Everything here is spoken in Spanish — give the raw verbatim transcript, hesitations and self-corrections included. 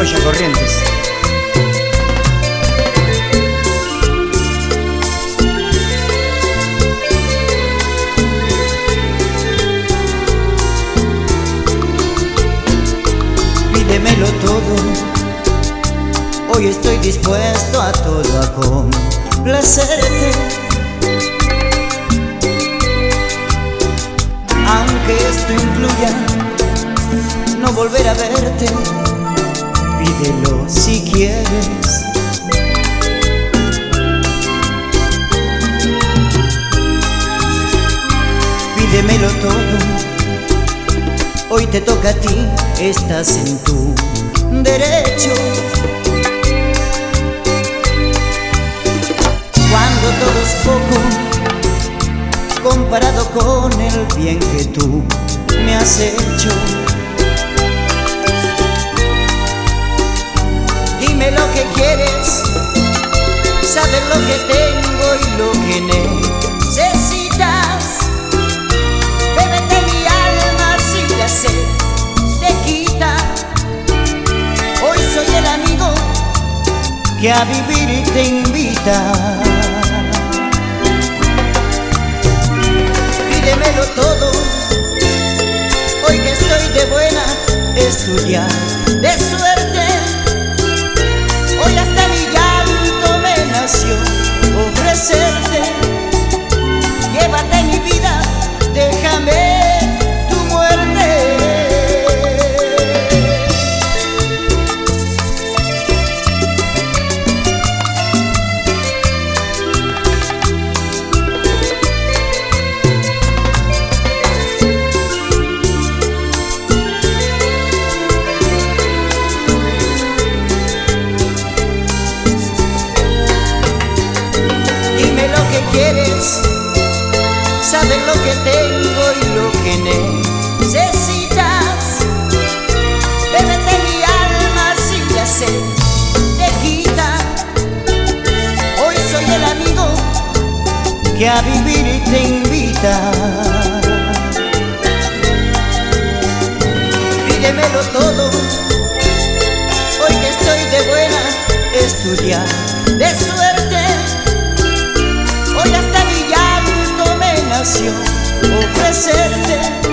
Rocha Corrientes. Pídemelo todo, hoy estoy dispuesto a todo, a complacerte. Aunque esto incluya no volver a verte, pídelo si quieres. Pídemelo todo, hoy te toca a ti, estás en tu derecho. Cuando todo es poco comparado con el bien que tú me has hecho. Dime lo que quieres, saber lo que tengo y lo que necesitas. Bébete mi alma si la sed te quita. Hoy soy el amigo que a vivir te invita. Pídemelo todo, hoy que estoy de buena, estudiar de suerte. Hoy hasta mi llanto me nació ofrecerte. Llévate mi vida, déjame tu muerte. Quieres saber lo que tengo y lo que necesitas. Bébete mi alma si la sed te quita. Hoy soy el amigo que a vivir te invita. Pídemelo todo, hoy que estoy de buena, estudiar de suerte. Hoy hasta mi llanto me nació ofrecerte.